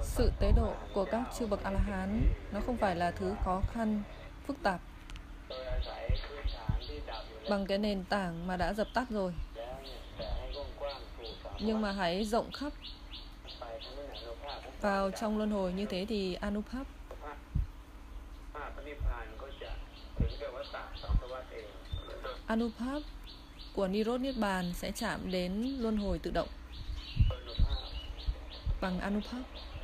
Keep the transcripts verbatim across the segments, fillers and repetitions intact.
Sự tế độ của các chư bậc A-la-hán nó không phải là thứ khó khăn, phức tạp bằng cái nền tảng mà đã dập tắt rồi. Nhưng mà hãy rộng khắp vào trong luân hồi, như thế thì Anupap Anupap của Nirodha Niết Bàn sẽ chạm đến luân hồi tự động bằng Anupap.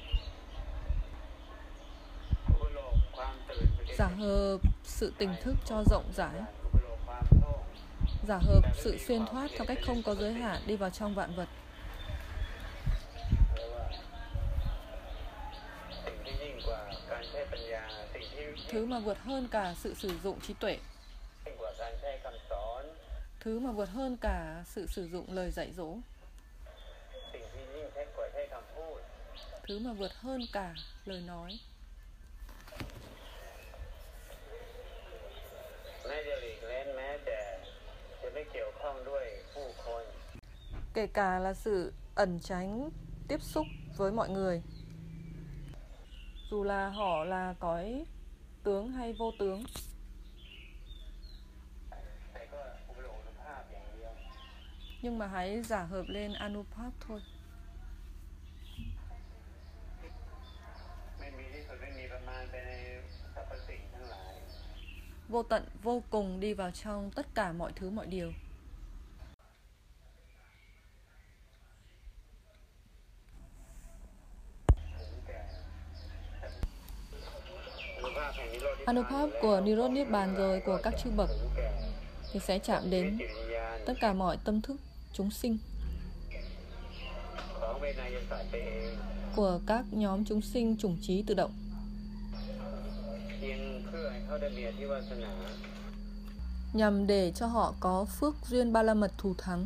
Giả hợp sự tỉnh thức cho rộng rãi, giả hợp sự xuyên thoát theo cách không có giới hạn đi vào trong vạn vật. Thứ mà vượt hơn cả sự sử dụng trí tuệ, thứ mà vượt hơn cả sự sử dụng lời dạy dỗ, thứ mà vượt hơn cả lời nói. Kể cả là sự ẩn tránh tiếp xúc với mọi người, dù là họ là cõi tướng hay vô tướng. Nhưng mà hãy giả hợp lên Anupap thôi. Vô tận, vô cùng đi vào trong tất cả mọi thứ, mọi điều. Anupap của Nirodha Niết Bàn rồi, của các chư bậc, thì sẽ chạm đến tất cả mọi tâm thức chúng sinh, của các nhóm chúng sinh chủng trí tự động, nhằm để cho họ có phước duyên ba la mật thù thắng.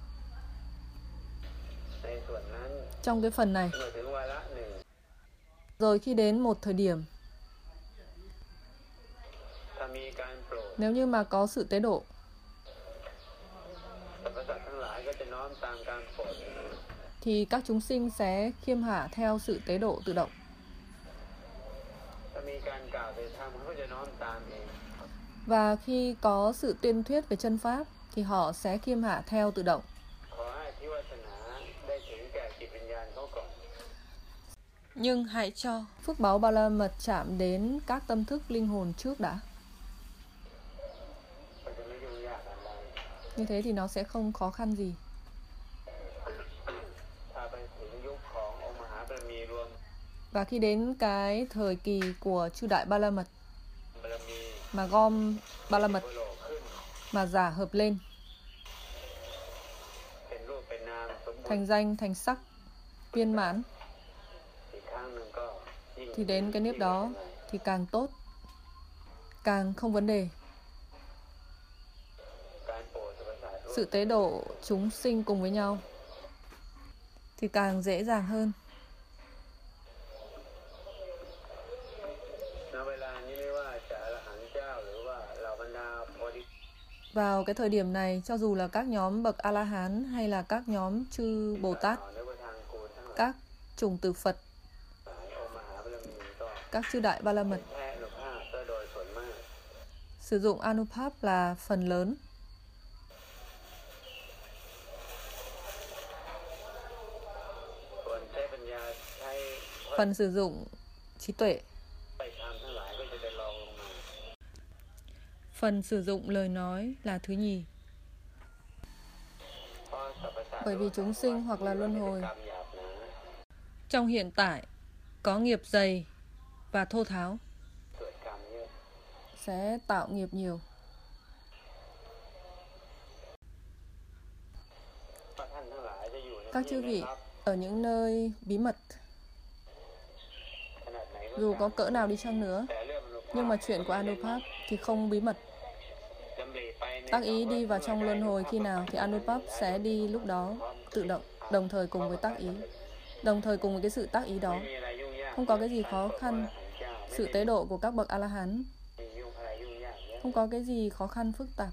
Trong cái phần này, rồi khi đến một thời điểm, nếu như mà có sự tế độ, thì các chúng sinh sẽ khiêm hạ theo sự tế độ tự động. Và khi có sự tuyên thuyết về chân pháp, thì họ sẽ khiêm hạ theo tự động. Nhưng hãy cho phước báu ba la mật chạm đến các tâm thức linh hồn trước đã. Như thế thì nó sẽ không khó khăn gì. Và khi đến cái thời kỳ của chư đại ba la mật, mà gom ba la mật mà giả hợp lên thành danh, thành sắc, viên mãn, thì đến cái nếp đó thì càng tốt, càng không vấn đề. Sự tế độ chúng sinh cùng với nhau thì càng dễ dàng hơn. Vào cái thời điểm này, cho dù là các nhóm bậc A-la-hán hay là các nhóm chư Bồ Tát, các chủng tử Phật, các chư đại ba la mật, sử dụng Anupap là phần lớn. Phần sử dụng trí tuệ, phần sử dụng lời nói là thứ nhì. Bởi vì chúng sinh hoặc là luân hồi trong hiện tại có nghiệp dày và thô tháo, sẽ tạo nghiệp nhiều. Các chư vị ở những nơi bí mật, dù có cỡ nào đi chăng nữa, nhưng mà chuyện của Anupap thì không bí mật. Tác ý đi vào trong luân hồi khi nào thì Anupap sẽ đi lúc đó tự động, đồng thời cùng với tác ý, đồng thời cùng với cái sự tác ý đó. Không có cái gì khó khăn. Sự tế độ của các bậc A-la-hán không có cái gì khó khăn phức tạp.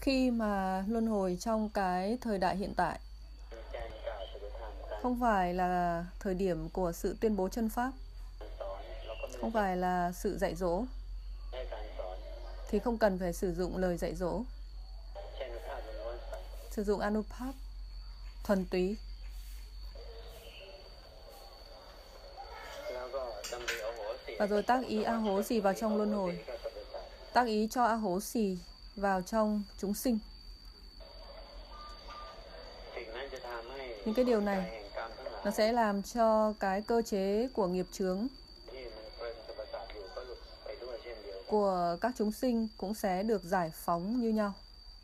khi mà luân hồi trong cái thời đại hiện tại không phải là thời điểm của sự tuyên bố chân pháp, không phải là sự dạy dỗ, thì không cần phải sử dụng lời dạy dỗ. Sử dụng Anupap thuần túy. Và rồi tác ý A Hố Xì vào trong luân hồi. Tác ý cho A Hố Xì vào trong chúng sinh. Những cái điều này nó sẽ làm cho cái cơ chế của nghiệp chướng của các chúng sinh cũng sẽ được giải phóng như nhau.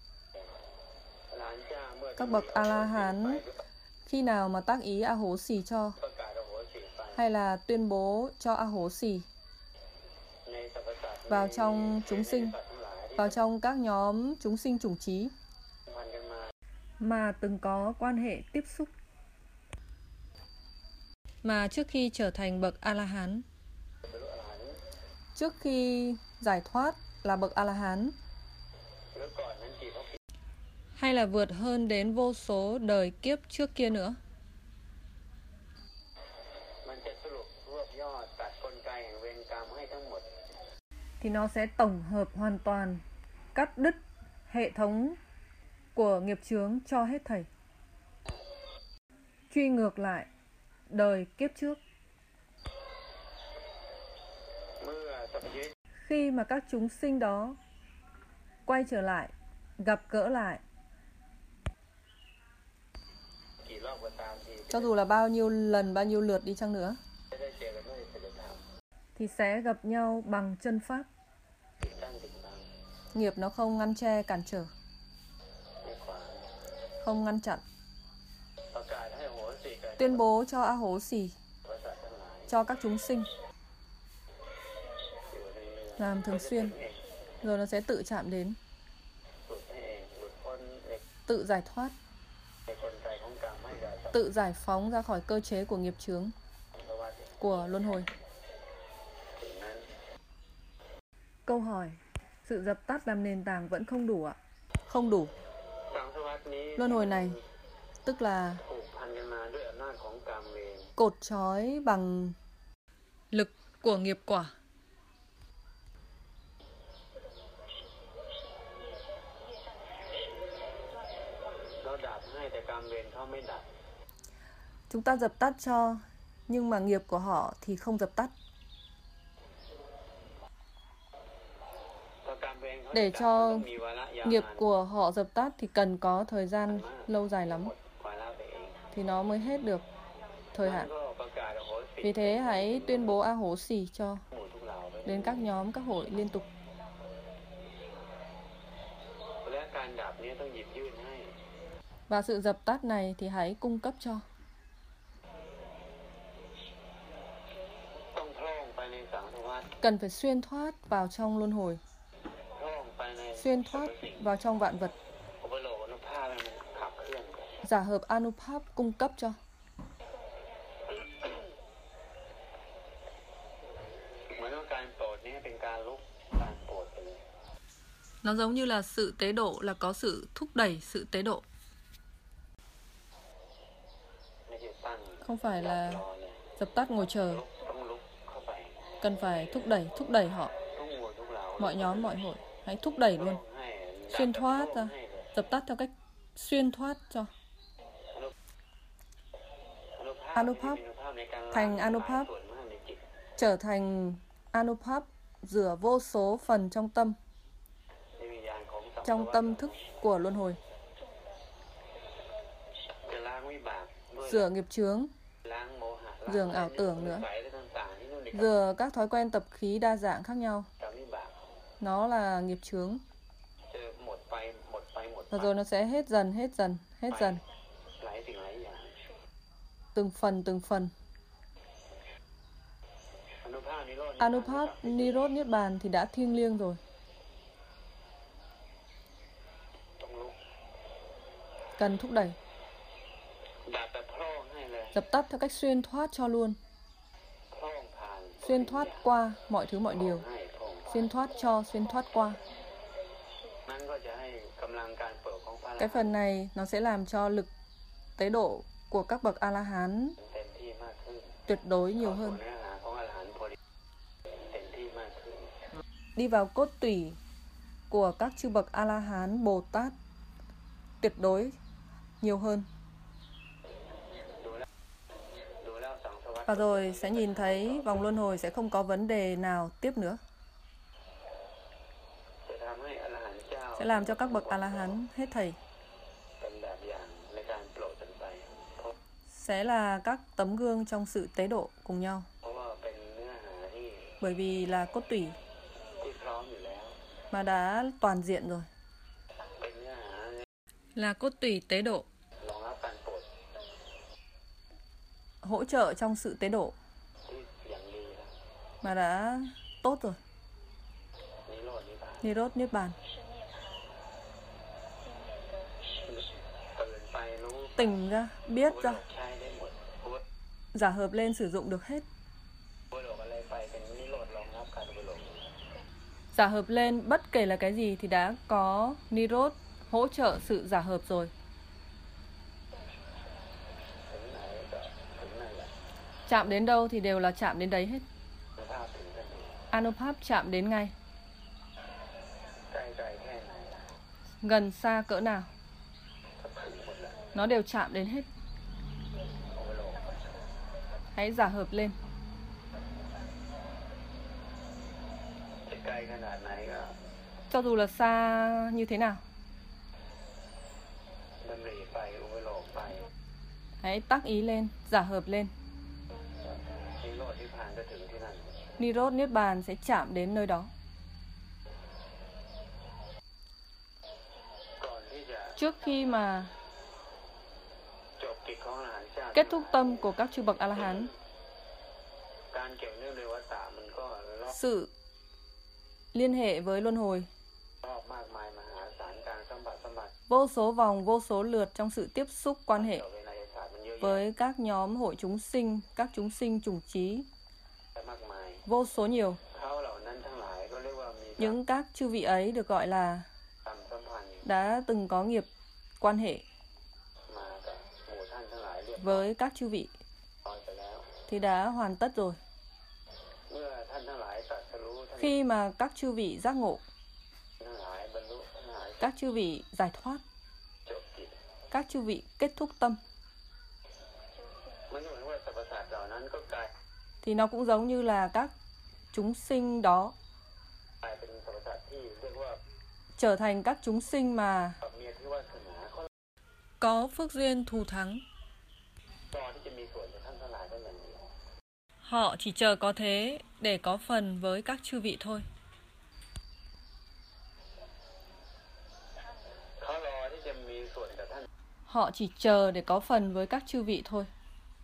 Các bậc A-la-hán khi nào mà tác ý A Hố Xì cho, hay là tuyên bố cho A Hố Xì vào trong chúng sinh, vào trong các nhóm chúng sinh chủng trí mà từng có quan hệ tiếp xúc, mà trước khi trở thành bậc A-la-hán, trước khi giải thoát là bậc A-la-hán, hay là vượt hơn đến vô số đời kiếp trước kia nữa, thì nó sẽ tổng hợp hoàn toàn, cắt đứt hệ thống của nghiệp chướng cho hết thảy, truy ngược lại đời kiếp trước. Khi mà các chúng sinh đó quay trở lại, gặp gỡ lại, cho dù là bao nhiêu lần, bao nhiêu lượt đi chăng nữa, thì sẽ gặp nhau bằng chân pháp. Nghiệp nó không ngăn che, cản trở, không ngăn chặn. Tuyên bố cho A Hố Xì, cho các chúng sinh, làm thường xuyên, rồi nó sẽ tự chạm đến, tự giải thoát, tự giải phóng ra khỏi cơ chế của nghiệp chướng, của luân hồi. Câu hỏi: sự dập tắt làm nền tảng vẫn không đủ ạ? Không đủ. Luân hồi này tức là cột trói bằng lực của nghiệp quả. Chúng ta dập tắt cho, nhưng mà nghiệp của họ thì không dập tắt. Để cho nghiệp của họ dập tắt thì cần có thời gian lâu dài lắm, thì nó mới hết được thời hạn. Vì thế hãy tuyên bố A Hố Xì cho đến các nhóm, các hội liên tục. Và sự dập tắt này thì hãy cung cấp cho. Cần phải xuyên thoát vào trong luân hồi, xuyên thoát vào trong vạn vật. Giả hợp Anupap cung cấp cho. Nó giống như là sự tế độ, là có sự thúc đẩy sự tế độ. Không phải là dập tắt ngồi chờ. Cần phải thúc đẩy, thúc đẩy họ. Mọi nhóm, mọi hội, hãy thúc đẩy luôn. Xuyên thoát ra, dập tắt theo cách xuyên thoát cho. Anupap, thành Anupap, trở thành Anupap, rửa vô số phần trong tâm, trong tâm thức của luân hồi. Rửa nghiệp chướng, rửa ảo tưởng nữa, rửa các thói quen tập khí đa dạng khác nhau. Nó là nghiệp chướng. Và rồi nó sẽ hết dần, hết dần, hết dần. Từng phần, từng phần. Anupap, Nirod, Niết Bàn thì đã thiêng liêng rồi. Cần thúc đẩy. Dập tắt theo cách xuyên thoát cho luôn. Xuyên thoát qua mọi thứ mọi điều. Xuyên thoát cho, xuyên thoát qua. Cái phần này nó sẽ làm cho lực tế độ của các bậc A-la-hán tuyệt đối nhiều hơn. Đi vào cốt tủy của các chư bậc A-la-hán Bồ Tát tuyệt đối nhiều hơn. Và rồi sẽ nhìn thấy vòng luân hồi sẽ không có vấn đề nào tiếp nữa. Sẽ làm cho các bậc A-la-hán hết thảy sẽ là các tấm gương trong sự tế độ cùng nhau. Bởi vì là cốt tủy mà đã toàn diện rồi. Là cốt tủy tế độ, hỗ trợ trong sự tế độ mà đã tốt rồi. Nirod Niết Bàn. Tỉnh ra, biết ra, giả hợp lên sử dụng được hết. Giả hợp lên bất kể là cái gì thì đã có Nirod hỗ trợ sự giả hợp rồi. Chạm đến đâu thì đều là chạm đến đấy hết. Anupap chạm đến ngay. Gần xa cỡ nào nó đều chạm đến hết. Hãy giả hợp lên. Cho dù là xa như thế nào, hãy tác ý lên, giả hợp lên. Nirod Niết Bàn sẽ chạm đến nơi đó. Trước khi mà kết thúc tâm của các chư bậc A-la-hán, sự liên hệ với luân hồi, vô số vòng, vô số lượt trong sự tiếp xúc quan hệ với các nhóm hội chúng sinh, các chúng sinh chủng trí, vô số nhiều. Những các chư vị ấy được gọi là đã từng có nghiệp quan hệ với các chư vị thì đã hoàn tất rồi. Khi mà các chư vị giác ngộ, các chư vị giải thoát, các chư vị kết thúc tâm, thì nó cũng giống như là các chúng sinh đó trở thành các chúng sinh mà có phước duyên thù thắng. Họ chỉ chờ có thế để có phần với các chư vị thôi. Họ chỉ chờ để có phần với các chư vị thôi.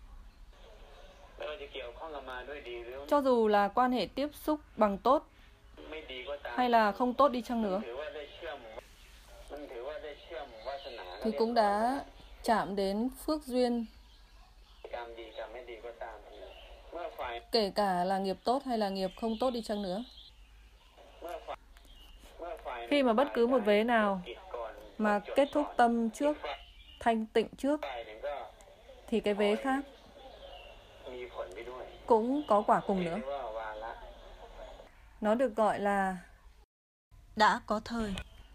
Cho dù là quan hệ tiếp xúc bằng tốt hay là không tốt đi chăng nữa, thì cũng đã chạm đến phước duyên, kể cả là nghiệp tốt hay là nghiệp không tốt đi chăng nữa. Khi mà bất cứ một vế nào mà kết thúc tâm trước, thanh tịnh trước, thì cái vế khác cũng có quả cùng nữa. Nó được gọi là đã có thời.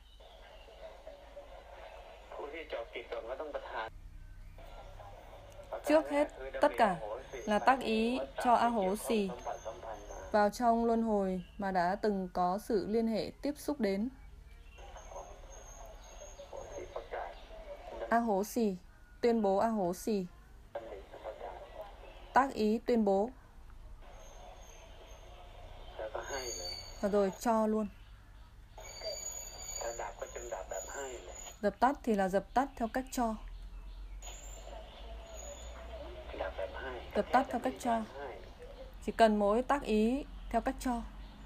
Trước hết, tất cả là tác ý cho A Hố Xì vào trong luân hồi mà đã từng có sự liên hệ tiếp xúc đến. A Hố Xì, tuyên bố A Hố Xì. Tác ý tuyên bố. Và rồi cho luôn. Dập tắt thì là dập tắt theo cách cho. Dập tắt theo cách cho. Chỉ cần mỗi tác ý theo cách cho.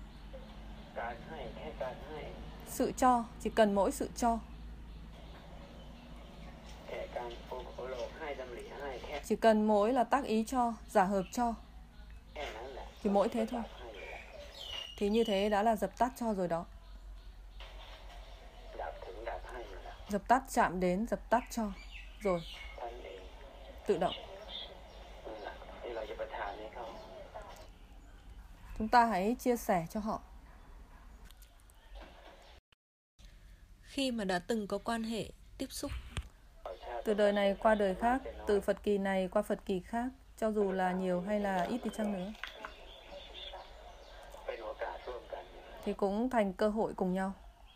Sự cho, chỉ cần mỗi sự cho. Chỉ cần mỗi là tác ý cho, giả hợp cho, thì mỗi thế thôi. Thì như thế đã là dập tắt cho rồi đó. Dập tắt, chạm đến, dập tắt cho. Rồi, ท่านเอง tự động. นั่นแหละที่เราจะประทานให้เขา Chúng ta hãy chia sẻ cho họ. Khi mà đã từng có quan hệ, tiếp xúc, ขอชาติ Từ đời này qua đời khác, từ Phật kỳ này qua Phật kỳ khác, cho dù là nhiều hay là ít đi chăng nữa, เป็นโอกาสร่วมกัน thì cũng thành cơ hội cùng nhau.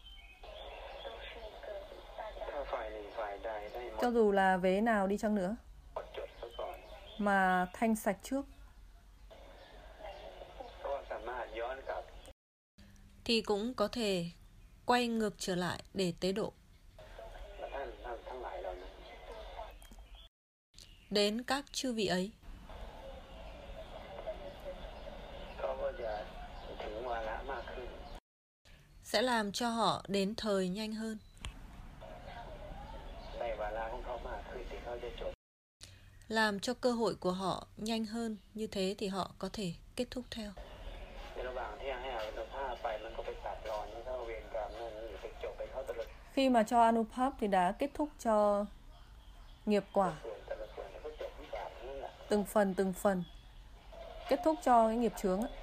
ถ้าฝ่ายหนึ่งฝ่ายใดได้หมด Cho dù là vế nào đi chăng nữa, หมดจดซะก่อน mà thanh sạch trước, เพราะว่าสามารถย้อนกลับ thì cũng có thể quay ngược trở lại để tế độ มาท่านท่านทั้งหลายเหล่านั้น đến các chư vị ấy. เขาก็จะถึงวาระมากขึ้น Sẽ làm cho họ đến thời nhanh hơn, ในวาระของเขามากขึ้นที่เขาจะจบ làm cho cơ hội của họ nhanh hơn, như thế thì họ có thể kết thúc theo. ในระหว่างที่ให้อานุภาพไปมันก็ไปตัดรอนให้เขาเวรกรรมนั่นนี่ไปจบไปเขาตลอด khi mà cho Anupap thì đã kết thúc cho nghiệp quả ส่วนแต่ละส่วนแล้วก็จบวิบากนั่นแหละ từng phần từng phần, kết thúc cho cái nghiệp chướng ấy.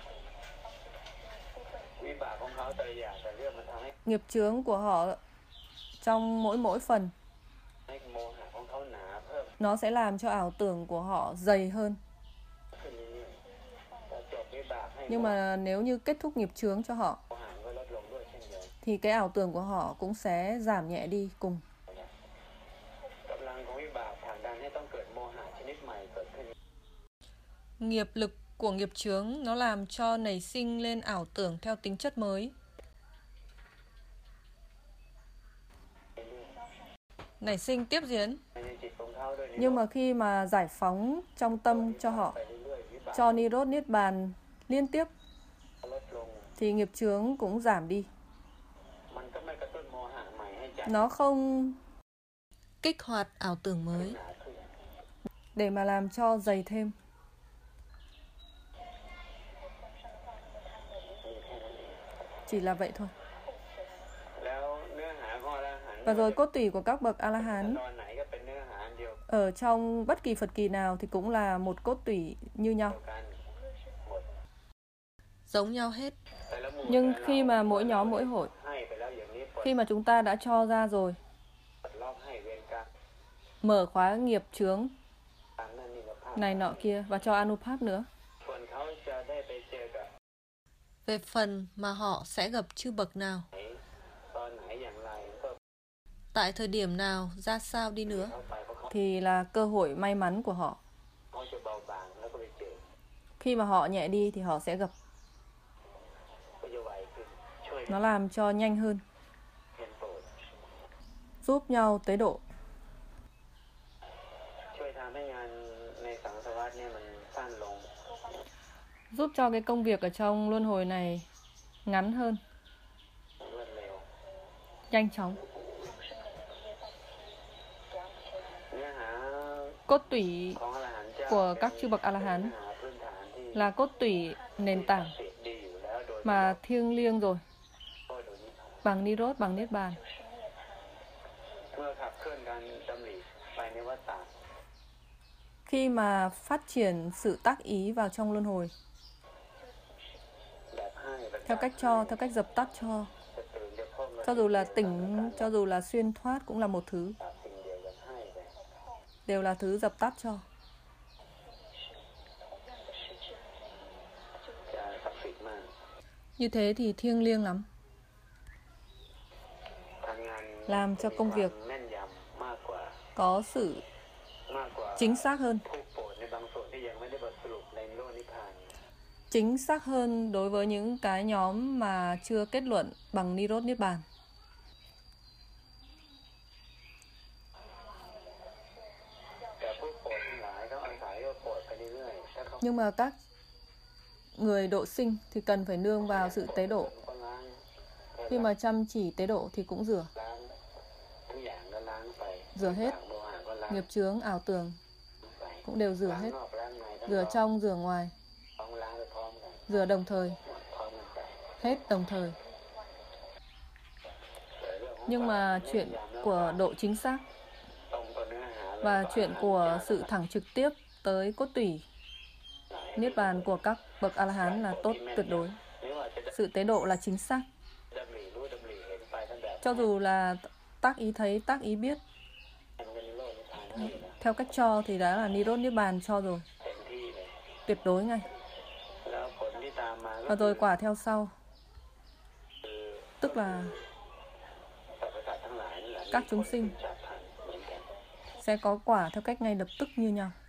วิบากของเขาแต่ละอย่างแต่เรื่องมันทำให้ Nghiệp chướng của họ trong mỗi mỗi phần, ให้โมหะของเขาหนาเพิ่ม nó sẽ làm cho ảo tưởng của họ dày hơn. ขึ้นเรื่อยๆแต่จบวิบากให้ Nhưng mà nếu như kết thúc nghiệp chướng cho họ, โมหะก็ลดลงด้วยเช่นเดียว thì cái ảo tưởng của họ cũng sẽ giảm nhẹ đi cùng. กำลังของวิบากผลักดันให้ต้องเกิดโมหะชนิดใหม่เกิดขึ้น Nghiệp lực của nghiệp chướng nó làm cho nảy sinh lên ảo tưởng theo tính chất mới. Nảy sinh tiếp diễn. ในจิตของเขาด้วย Nhưng mà khi mà giải phóng trong tâm cho họ, ไปเรื่อยๆวิบาก cho Nirodh Niết Bàn liên tiếp, ลดลง thì nghiệp chướng cũng giảm đi. มันก็ไม่กระตุ้นโมหะใหม่ให้ใจ Nó không Kích hoạt ảo tưởng mới, หนาขึ้น để mà làm cho dày thêm. มีแค่นั้นเอง Chỉ là vậy thôi. แล้วเนื้อหาของอรหันต์ Và rồi cốt tủy của các bậc A-la-hán ตอนไหนก็เป็นเนื้อหาอันเดียว ở trong bất kỳ Phật kỳ nào thì cũng là một cốt tủy như nhau. กันหมด giống nhau hết. แต่ละหมู่ Nhưng แต่ละ khi mà mỗi nhóm mỗi hội, ให้ไปแล้วอย่างนี้ปลด khi mà chúng ta đã cho ra rồi, ล็อกให้เวรกรรม mở khóa nghiệp chướng ตามนั่นนี่ก็ภาพ này nọ kia và cho Anupap nữa, ส่วนเขาจะได้ไปเจอกับ Về phần mà họ sẽ gặp chư bậc nào, ไหนตอนไหนอย่างไรก็ tại thời điểm nào, ra sao đi nữa, เข้าไปเพราะเขา thì là cơ hội may mắn của họ. เขาจะเบาบางแล้วก็ไปเจอ Khi mà họ nhẹ đi thì họ sẽ gặp. ก็จะไวขึ้นช่วย Nó làm cho nhanh hơn, เพียรโปรด giúp nhau tế độ, ช่วยทำให้งานในสังสารวัฏเนี่ยมันสั้นลง giúp cho cái công việc ở trong luân hồi này ngắn hơn, รวดเร็ว nhanh chóng. เนื้อหา Cốt tủy ของอรหันต์เจ้า của các chư bậc เนื้อ A-la-hán หาพื้นฐานที่ là cốt tủy nền tảng ติดดีอยู่แล้วโดย mà thiêng liêng rồi, โดยนิพพาน bằng Nirodh, bằng Niết Bàn. เมื่อขับเคลื่อนการดำริไปในวัฏฏะ Khi mà phát triển sự tác ý vào trong luân hồi, แบบให้แบบ theo cách cho, theo cách dập tắt cho, จะตื่นจะพบ cho dù là tỉnh, cho dù là xuyên thoát cũng là một thứ, แบบสิ่งเดียวกันให้ไป đều là thứ dập tắt cho. จะศักดิ์สิทธิ์มาก Như thế thì thiêng liêng lắm, ทำงาน làm cho công việc แม่นยำมากกว่า có sự มากกว่า chính xác hơn, ผู้โปรดในบางส่วนที่ยังไม่ได้บทสรุปในโลกนิพพาน chính xác hơn đối với những cái nhóm mà chưa kết luận bằng Nirodh Niết Bàn. แต่ผู้โปรดทั้งหลายเขาอาศัยก็โปรดไปเรื่อยๆถ้าเขา Nhưng mà các người độ sinh thì cần phải nương vào sự tế độ. ก็ล้าง Khi mà chăm chỉ tế độ thì cũng rửa, ล้างทุกอย่างก็ล้างไป rửa hết, โมหะก็ล้าง nghiệp chướng, ảo tưởng ไป cũng đều rửa ล้าง hết, นอกล้างในทั้ง rửa สอง trong, rửa ngoài, สองล้างไปพร้อมกัน rửa đồng thời, พร้อมกันไป hết đồng thời. แต่เรื่องของ Nhưng mà ความ chuyện แม่นยำ của độ chính xác ตรงต่อเนื้อหาเลย và chuyện của sự thẳng trực tiếp tới cốt tủy. Niết bàn của các bậc A-la-hán là tốt tuyệt đối. หรือว่าจะ Sự tế độ là chính xác. ดำริรู้ดำริเห็นไปตั้งแต่ Cho dù là tác ý thấy, tác ý biết, มันเป็นโลกนิพพานนั่นเองนะ theo cách cho thì đã là Nirod Niết bàn cho rồi, เต็มที่เลย tuyệt đối ngay. แล้วผลที่ตามมาก็ Và rồi quả theo sau, คือ tức là สรรพสัตว์ทั้งหลายนั่นแหละ các chúng sinh ฉับพลันเหมือนกัน sẽ có quả theo cách ngay lập tức như nhau.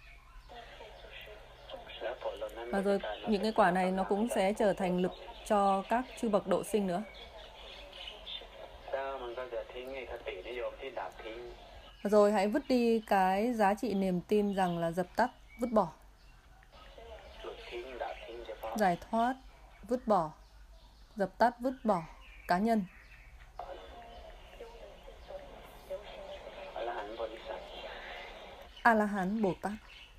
แล้วผลเหล่านั้น Và rồi những cái quả này nó cũng sẽ trở thành lực cho các chư bậc độ sinh nữa. แล้วมันก็จะทิ้งไอ้คตินิยมที่ดับทิ้ง Và rồi hãy vứt đi cái giá trị niềm tin rằng là dập tắt, vứt bỏ, หลุดทิ้งดับทิ้งเฉพาะ giải thoát, vứt bỏ, dập tắt, vứt bỏ, cá nhân, อรหันต์บริสัทธิ์ A-la-hán, Bồ Tát.